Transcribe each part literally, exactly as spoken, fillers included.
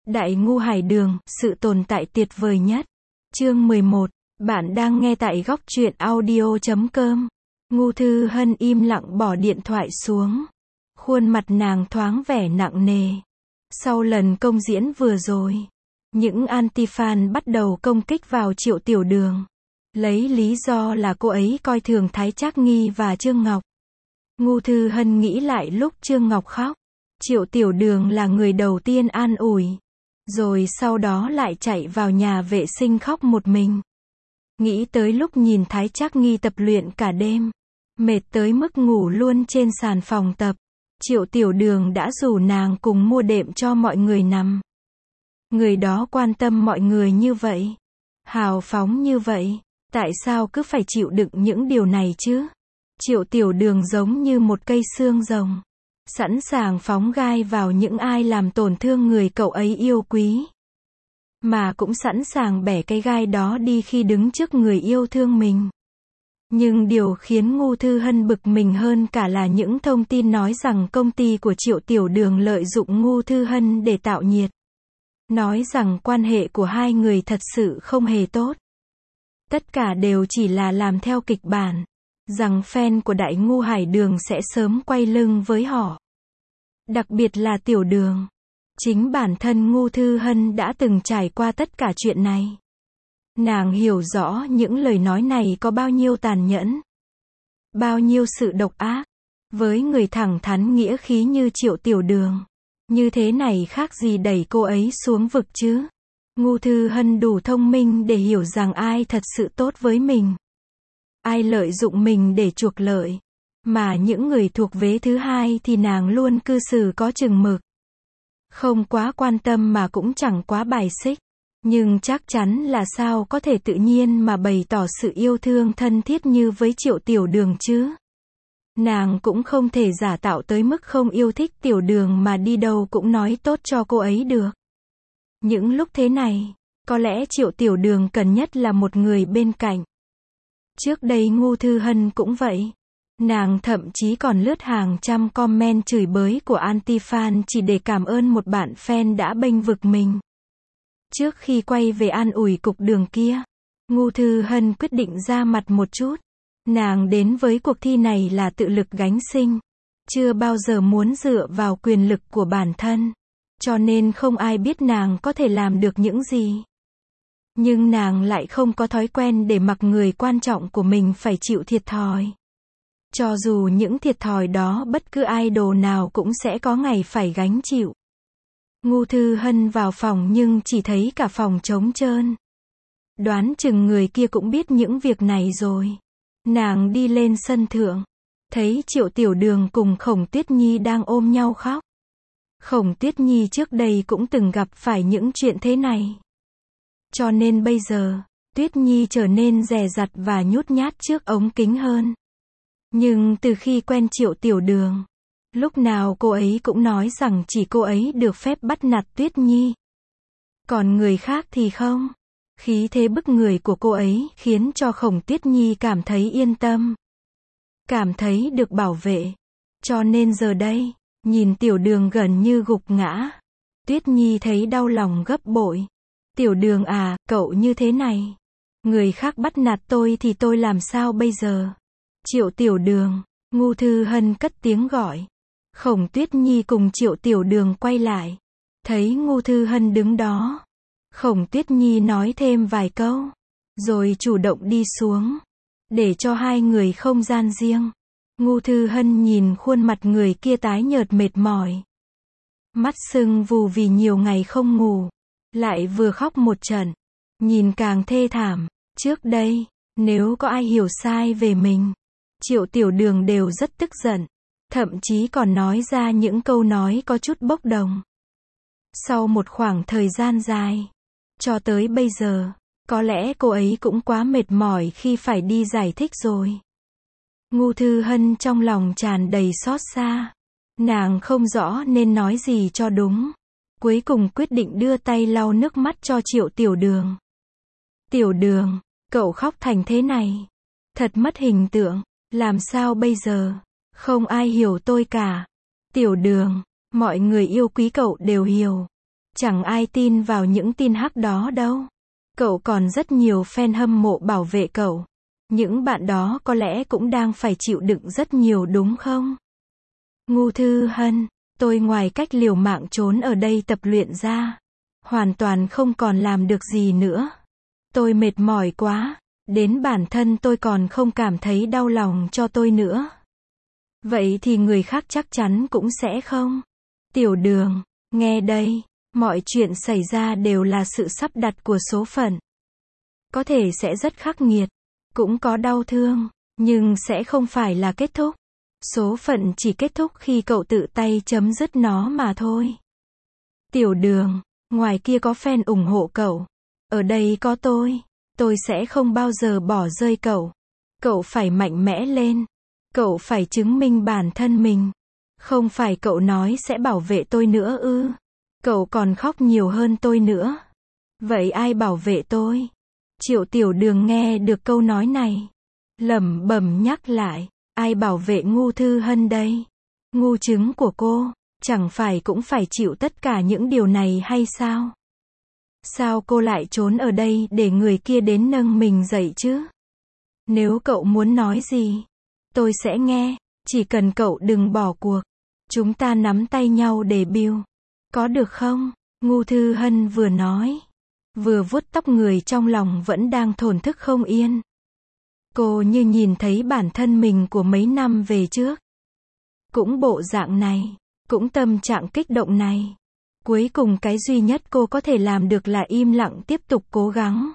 Đại ngu hải đường, sự tồn tại tuyệt vời nhất. Chương mười một. Bạn đang nghe tại góc truyện audio chấm com. Ngu Thư Hân im lặng bỏ điện thoại xuống. Khuôn mặt nàng thoáng vẻ nặng nề. Sau lần công diễn vừa rồi, những anti-fan bắt đầu công kích vào Triệu Tiểu Đường. Lấy lý do là cô ấy coi thường Thái Trác Nghi và Trương Ngọc. Ngu Thư Hân nghĩ lại lúc Trương Ngọc khóc, Triệu Tiểu Đường là người đầu tiên an ủi. Rồi sau đó lại chạy vào nhà vệ sinh khóc một mình. Nghĩ tới lúc nhìn Thái Trác Nghi tập luyện cả đêm, mệt tới mức ngủ luôn trên sàn phòng tập, Triệu Tiểu Đường đã rủ nàng cùng mua đệm cho mọi người nằm. Người đó quan tâm mọi người như vậy, hào phóng như vậy, tại sao cứ phải chịu đựng những điều này chứ? Triệu Tiểu Đường giống như một cây xương rồng, sẵn sàng phóng gai vào những ai làm tổn thương người cậu ấy yêu quý. Mà cũng sẵn sàng bẻ cái gai đó đi khi đứng trước người yêu thương mình. Nhưng điều khiến Ngu Thư Hân bực mình hơn cả là những thông tin nói rằng công ty của Triệu Tiểu Đường lợi dụng Ngu Thư Hân để tạo nhiệt. Nói rằng quan hệ của hai người thật sự không hề tốt. Tất cả đều chỉ là làm theo kịch bản. Rằng fan của Đại Ngu Hải Đường sẽ sớm quay lưng với họ. Đặc biệt là Tiểu Đường. Chính bản thân Ngu Thư Hân đã từng trải qua tất cả chuyện này. Nàng hiểu rõ những lời nói này có bao nhiêu tàn nhẫn, bao nhiêu sự độc ác. Với người thẳng thắn nghĩa khí như Triệu Tiểu Đường, như thế này khác gì đẩy cô ấy xuống vực chứ. Ngu Thư Hân đủ thông minh để hiểu rằng ai thật sự tốt với mình, ai lợi dụng mình để chuộc lợi. Mà những người thuộc vế thứ hai thì nàng luôn cư xử có chừng mực. Không quá quan tâm mà cũng chẳng quá bài xích. Nhưng chắc chắn là sao có thể tự nhiên mà bày tỏ sự yêu thương thân thiết như với Triệu Tiểu Đường chứ. Nàng cũng không thể giả tạo tới mức không yêu thích Tiểu Đường mà đi đâu cũng nói tốt cho cô ấy được. Những lúc thế này, có lẽ Triệu Tiểu Đường cần nhất là một người bên cạnh. Trước đây Ngu Thư Hân cũng vậy. Nàng thậm chí còn lướt hàng trăm comment chửi bới của anti-fan chỉ để cảm ơn một bạn fan đã bênh vực mình. Trước khi quay về an ủi cục đường kia, Ngu Thư Hân quyết định ra mặt một chút. Nàng đến với cuộc thi này là tự lực gánh sinh, chưa bao giờ muốn dựa vào quyền lực của bản thân, cho nên không ai biết nàng có thể làm được những gì. Nhưng nàng lại không có thói quen để mặc người quan trọng của mình phải chịu thiệt thòi. Cho dù những thiệt thòi đó bất cứ idol nào cũng sẽ có ngày phải gánh chịu. Ngu Thư Hân vào phòng nhưng chỉ thấy cả phòng trống trơn. Đoán chừng người kia cũng biết những việc này rồi. Nàng đi lên sân thượng, thấy Triệu Tiểu Đường cùng Khổng Tuyết Nhi đang ôm nhau khóc. Khổng Tuyết Nhi trước đây cũng từng gặp phải những chuyện thế này. Cho nên bây giờ, Tuyết Nhi trở nên dè dặt và nhút nhát trước ống kính hơn. Nhưng từ khi quen Triệu Tiểu Đường, lúc nào cô ấy cũng nói rằng chỉ cô ấy được phép bắt nạt Tuyết Nhi. Còn người khác thì không. Khí thế bức người của cô ấy khiến cho Khổng Tuyết Nhi cảm thấy yên tâm. Cảm thấy được bảo vệ. Cho nên giờ đây, nhìn Tiểu Đường gần như gục ngã, Tuyết Nhi thấy đau lòng gấp bội. Tiểu Đường à, cậu như thế này. Người khác bắt nạt tôi thì tôi làm sao bây giờ? Triệu Tiểu Đường, Ngu Thư Hân cất tiếng gọi. Khổng Tuyết Nhi cùng Triệu Tiểu Đường quay lại. Thấy Ngu Thư Hân đứng đó. Khổng Tuyết Nhi nói thêm vài câu. Rồi chủ động đi xuống. Để cho hai người không gian riêng. Ngu Thư Hân nhìn khuôn mặt người kia tái nhợt mệt mỏi. Mắt sưng vù vì nhiều ngày không ngủ. Lại vừa khóc một trận. Nhìn càng thê thảm. Trước đây, nếu có ai hiểu sai về mình, Triệu Tiểu Đường đều rất tức giận. Thậm chí còn nói ra những câu nói có chút bốc đồng. Sau một khoảng thời gian dài, cho tới bây giờ, có lẽ cô ấy cũng quá mệt mỏi khi phải đi giải thích rồi. Ngu Thư Hân trong lòng tràn đầy xót xa. Nàng không rõ nên nói gì cho đúng. Cuối cùng quyết định đưa tay lau nước mắt cho Triệu Tiểu Đường. Tiểu Đường, cậu khóc thành thế này. Thật mất hình tượng. Làm sao bây giờ? Không ai hiểu tôi cả. Tiểu Đường, mọi người yêu quý cậu đều hiểu. Chẳng ai tin vào những tin hắc đó đâu. Cậu còn rất nhiều fan hâm mộ bảo vệ cậu. Những bạn đó có lẽ cũng đang phải chịu đựng rất nhiều đúng không? Ngô Thư Hân, tôi ngoài cách liều mạng trốn ở đây tập luyện ra, hoàn toàn không còn làm được gì nữa. Tôi mệt mỏi quá, đến bản thân tôi còn không cảm thấy đau lòng cho tôi nữa. Vậy thì người khác chắc chắn cũng sẽ không. Tiểu Đường, nghe đây, mọi chuyện xảy ra đều là sự sắp đặt của số phận. Có thể sẽ rất khắc nghiệt, cũng có đau thương, nhưng sẽ không phải là kết thúc. Số phận chỉ kết thúc khi cậu tự tay chấm dứt nó mà thôi. Tiểu Đường, ngoài kia có fan ủng hộ cậu. Ở đây có tôi. Tôi sẽ không bao giờ bỏ rơi cậu. Cậu phải mạnh mẽ lên. Cậu phải chứng minh bản thân mình. Không phải cậu nói sẽ bảo vệ tôi nữa ư? Cậu còn khóc nhiều hơn tôi nữa. Vậy ai bảo vệ tôi? Triệu Tiểu Đường nghe được câu nói này, lẩm bẩm nhắc lại, ai bảo vệ Ngô Thư Hân đây? Ngu trứng của cô, chẳng phải cũng phải chịu tất cả những điều này hay sao? Sao cô lại trốn ở đây để người kia đến nâng mình dậy chứ? Nếu cậu muốn nói gì, tôi sẽ nghe, chỉ cần cậu đừng bỏ cuộc. Chúng ta nắm tay nhau để build. Có được không? Ngô Thư Hân vừa nói, vừa vuốt tóc, người trong lòng vẫn đang thổn thức không yên. Cô như nhìn thấy bản thân mình của mấy năm về trước. Cũng bộ dạng này, cũng tâm trạng kích động này. Cuối cùng cái duy nhất cô có thể làm được là im lặng tiếp tục cố gắng.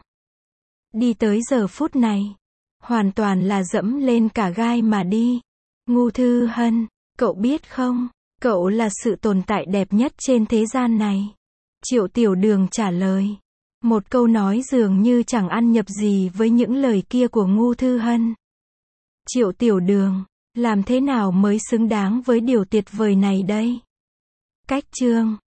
Đi tới giờ phút này, hoàn toàn là dẫm lên cả gai mà đi. Ngô Thư Hân, cậu biết không, cậu là sự tồn tại đẹp nhất trên thế gian này. Triệu Tiểu Đường trả lời. Một câu nói dường như chẳng ăn nhập gì với những lời kia của Ngô Thư Hân. Triệu Tiểu Đường, làm thế nào mới xứng đáng với điều tuyệt vời này đây? Cách chương